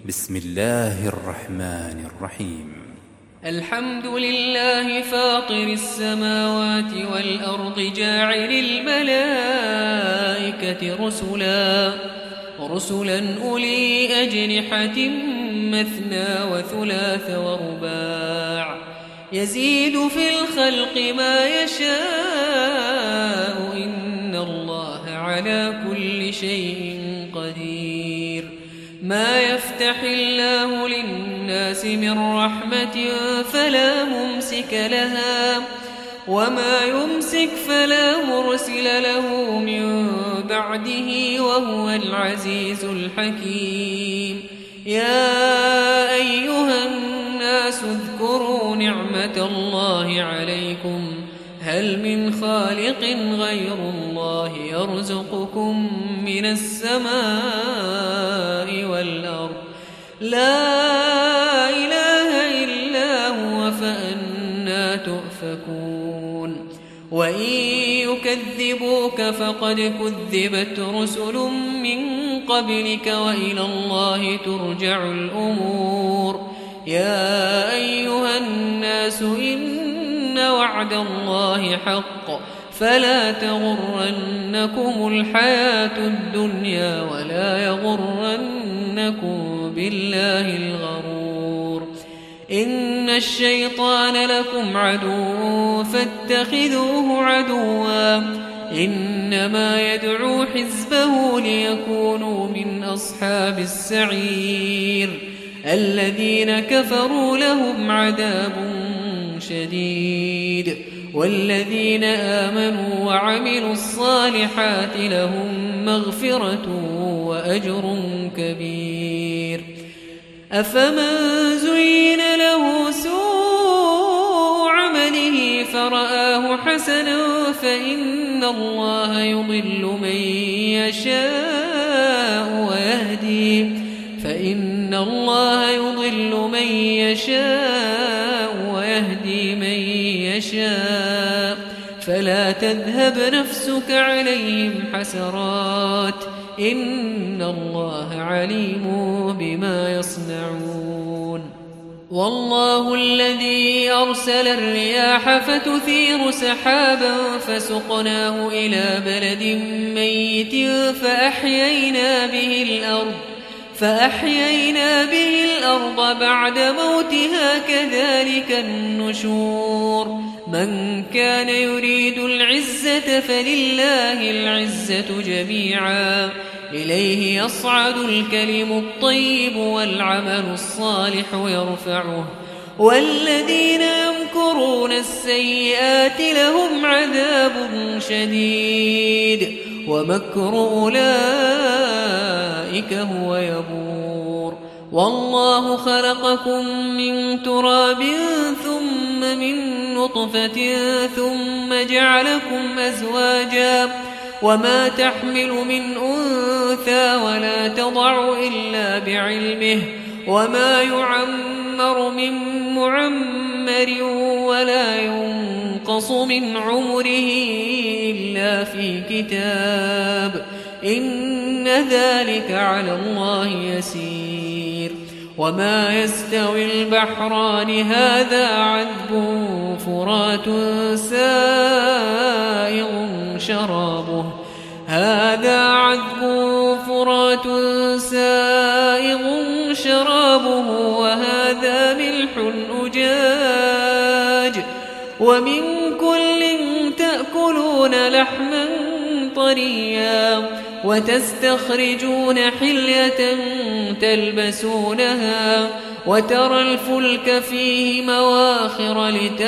بسم الله الرحمن الرحيم. الحمد لله فاطر السماوات والأرض جاعل الملائكة رسلا أولي أجنحة مثنى وثلاث ورباع يزيد في الخلق ما يشاء إن الله على كل شيء قدير. ما يفتح الله للناس من رحمة فلا ممسك لها وما يمسك فلا مرسل له من بعده وهو العزيز الحكيم. يا أيها الناس اذكروا نعمة الله عليكم هل من خالق غير الله يرزقكم من السماء والأرض لا إله إلا هو فأنى تؤفكون. وإن يكذبوك فقد كذبت رسل من قبلك وإلى الله ترجع الأمور. يا أيها الناس إن وعد الله حق فلا تغرنكم الحياة الدنيا ولا يغرنكم بالله الغرور. إن الشيطان لكم عدو فاتخذوه عدوا إنما يدعو حزبه ليكونوا من أصحاب السعير. الذين كفروا لهم عذاب شديد والذين آمنوا وعملوا الصالحات لهم مغفرة وأجر كبير. أفمن زين له سوء عمله فرآه حسنا فإن الله يضل من يشاء ويهدي من يشاء فلا تذهب نفسك عليهم حسرات إن الله عليم بما يصنعون. والله الذي أرسل الرياح فتثير سحابا فسقناه إلى بلد ميت فأحيينا به الأرض بعد موتها كذلك النشور. من كان يريد العزة فلله العزة جميعا إليه يصعد الكلم الطيب والعمل الصالح يرفعه والذين يمكرون السيئات لهم عذاب شديد ومكر أولئك هو يبور. والله خلقكم من تراب ثم من نطفة ثم جعلكم أزواجا وما تحمل من أنثى ولا تضع إلا بعلمه وما يعمر من معمر ولا ينقص من عمره إلا في كتاب إن ذلك على الله يسير. وما يستوي البحران هذا عذب فرات سائغ شرابه وهذا ملح أجاج ومن كل تأكلون لحما طريا وتستخرجون حلية تلبسونها وترى الفلك فيه مواخر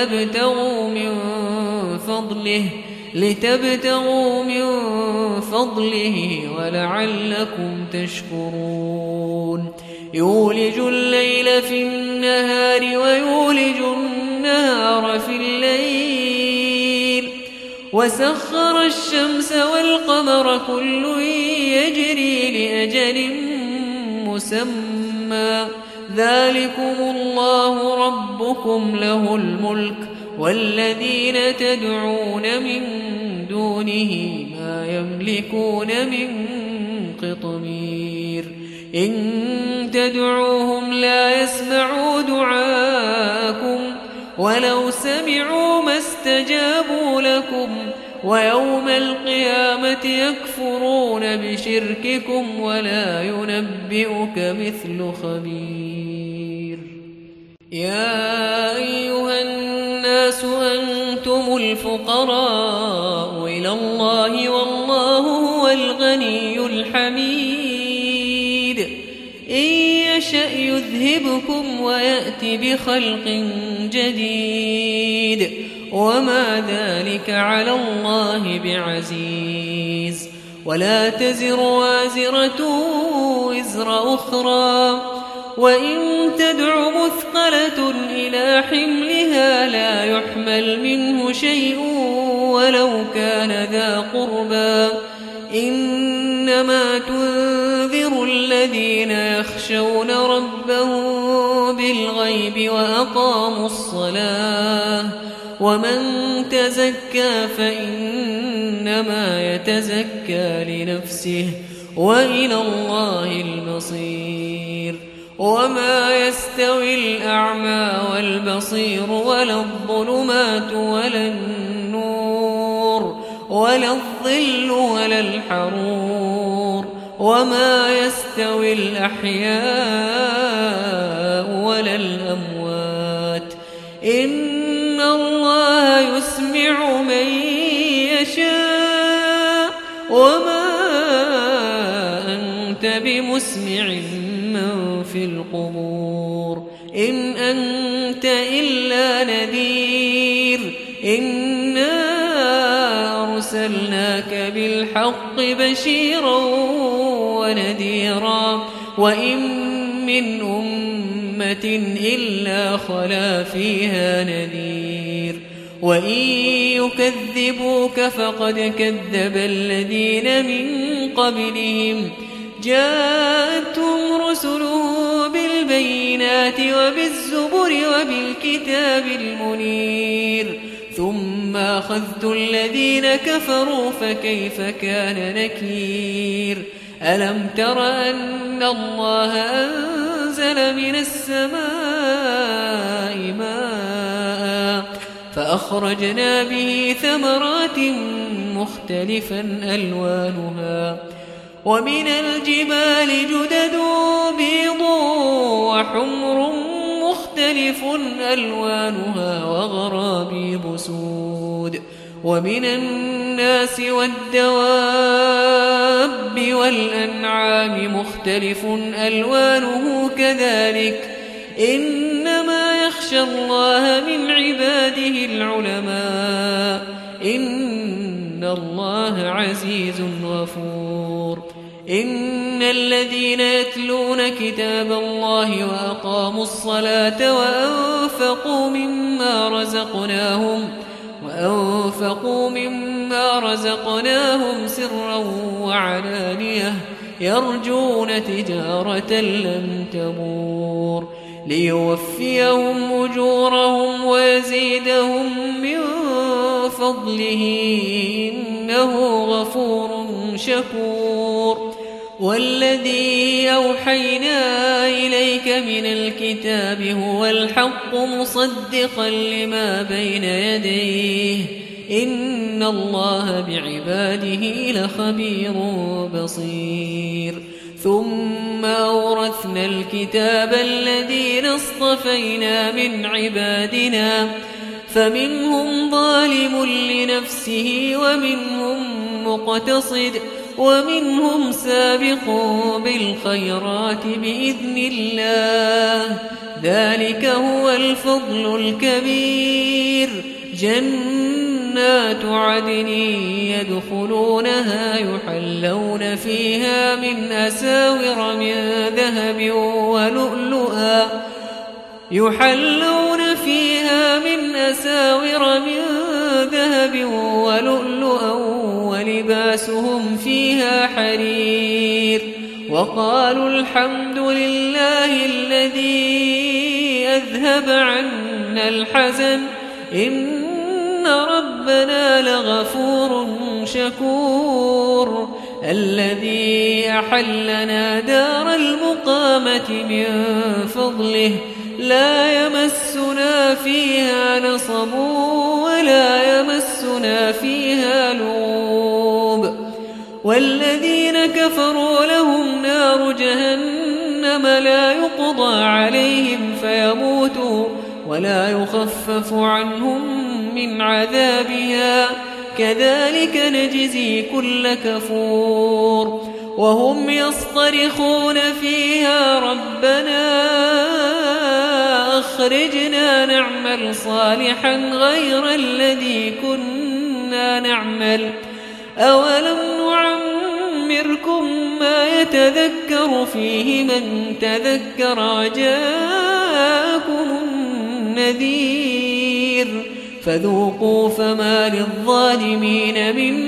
لتبتغوا من فضله ولعلكم تشكرون. يولج الليل في النهار ويولج النهار في الليل وسخر الشمس والقمر كل يجري لأجل مسمى ذلكم الله ربكم له الملك والذين تدعون من دونه ما يملكون من قطمير. إن تدعوهم لا يسمعوا دعاءكم ولو سمعوا ما استجابوا لكم ويوم القيامة يكفرون بشرككم ولا ينبئك مثل خبير. يا أيها الناس أنتم الفقراء إلى الله والله هو الغني الحميد. إن يشأ يذهبكم ويأتي بخلق جديد وما ذلك على الله بعزيز. ولا تزر وازرة وزر أخرى وإن تدع مثقلة إلى حملها لا يحمل منه شيء ولو كان ذا قربى إنما تنذر الذين يخشون ربهم بالغيب وأقاموا الصلاة ومن تزكى فإنما يتزكى لنفسه وإلى الله المصير. وما يستوي الأعمى والبصير ولا الظلمات ولا النور ولا الظل ولا الحرور وما يستوي الأحياء ولا الأموات إن الله يسمع من يشاء وما أنت بمسمع من في القبور إن أنت إلا نذير إنا أرسلناك بالحق بشيرا ونذيرا وإن من أمة إلا خلا فيها نذير وإن يكذبوك فقد كذب الذين من قبلهم جاءتهم رسلهم بالبينات وبالزبر وبالكتاب المنير ثم أخذت الذين كفروا فكيف كان نكير. ألم تر أن الله أنزل من السماء ماء فأخرجنا به ثمرات مختلفا ألوانها ومن الجبال جدد بيض وحمر مختلف ألوانها وغرابيب سود ومن الناس والدواب والأنعام مختلف ألوانه كذلك إنما يخشى الله من عباده العلماء إن الله عزيز غفور. إن الذين يتلون كتاب الله وأقاموا الصلاة وأنفقوا مما رزقناهم سرا وعلانية يرجون تجارة لن تبور ليوفيهم أجورهم ويزيدهم من فضله إنه غفور شكور. والذي أوحينا إليك من الكتاب هو الحق مصدقا لما بين يديه إن الله بعباده لخبير بصير. ثم أورثنا الكتاب الذين اصطفينا من عبادنا فمنهم ظالم لنفسه ومنهم مقتصد ومنهم سابق بالخيرات بإذن الله ذلك هو الفضل الكبير. جنات عدن يدخلونها يحلون فيها من أساور من ذهب ولؤلؤا ولباسهم فيها حرير وقالوا الحمد لله الذي أذهب عنا الحزن إن ربنا لغفور شكور. الذي أحلنا دار المقامة من فضله لا يمسنا فيها نصب ولا يمسنا فيها لغوب والذين كفروا لهم نار جهنم لا يقضى عليهم فيموتوا ولا يخفف عنهم من عذابها كذلك نجزي كل كفور وهم يصطرخون فيها ربنا أخرجنا نعمل صالحا غير الذي كنا نعمل أولم نعمركم ما يتذكر فيه من تذكر وجاءكم النذير فذوقوا فما للظالمين من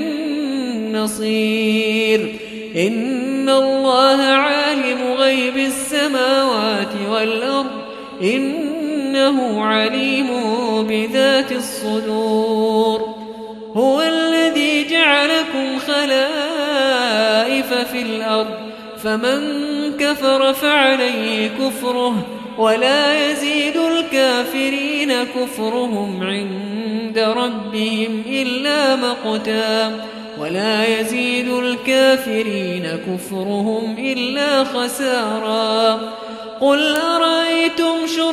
نصير إن الله عالم غيب السماوات والأرض إنه عليم بذات الصدور هو الذي جعلكم خلائف في الأرض فمن كفر فعليه كفره ولا يزيد الكافرين كفرهم عند ربهم إلا مقتا ولا يزيد الكافرين كفرهم إلا خسارا قل أرأيتم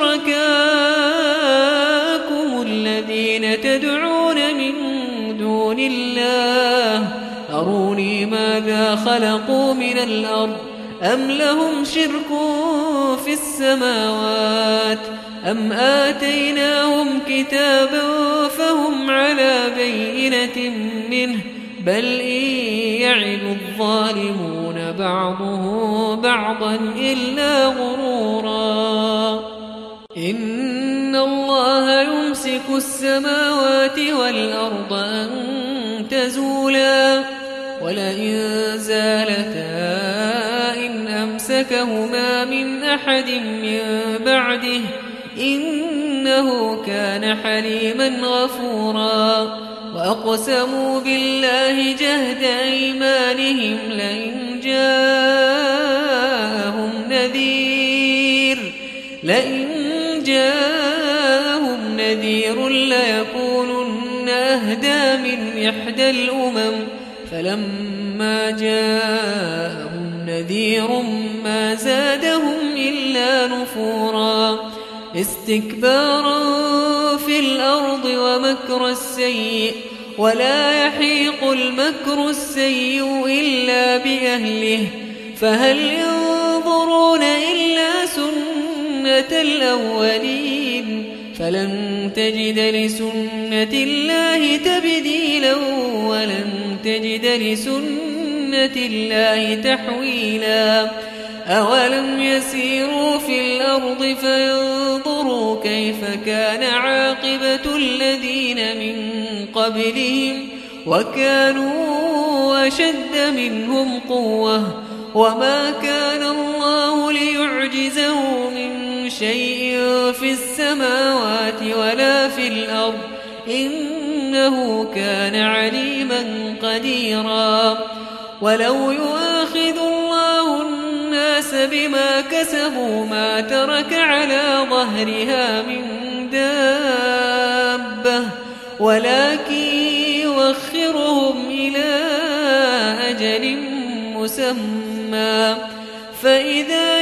شركاءكم الذين تدعون من دون الله أروني ماذا خلقوا من الأرض أم لهم شرك في السماوات أم آتيناهم كتابا فهم على بينة منه بل إن يعد الظالمون بعضهم بعضا إلا غرورا إن الله يمسك السماوات والأرض أن تزولا ولئن زالتا إن أمسكهما من أحد من بعده إنه كان حليما غفورا وأقسموا بالله جهد أيمانهم لئن جاءهم نذير ليكونن أهدى من إحدى الأمم فلما جاءهم نذير ما زادهم إلا نفورا استكبارا في الأرض ومكر السيء ولا يحيق المكر السيء إلا بأهله فهل ينظرون إلا سنة الأولين فلن تجد لسنة الله تبديلا ولن تجد لسنة الله تحويلا أولم يسيروا في الأرض فينظروا كيف كان عاقبة الذين من قبلهم وكانوا أشد منهم قوة وما كان الله ليعجزه من شيء في السماوات ولا في الأرض إنه كان عليما قديرا ولو يؤاخذ الله الناس بما كسبوا ما ترك على ظهرها من دابة ولكن يؤخرهم إلى أجل مسمى فإذا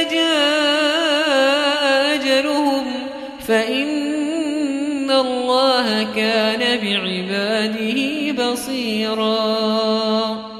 جاء أجلهم فإن الله كان بعباده بصيرا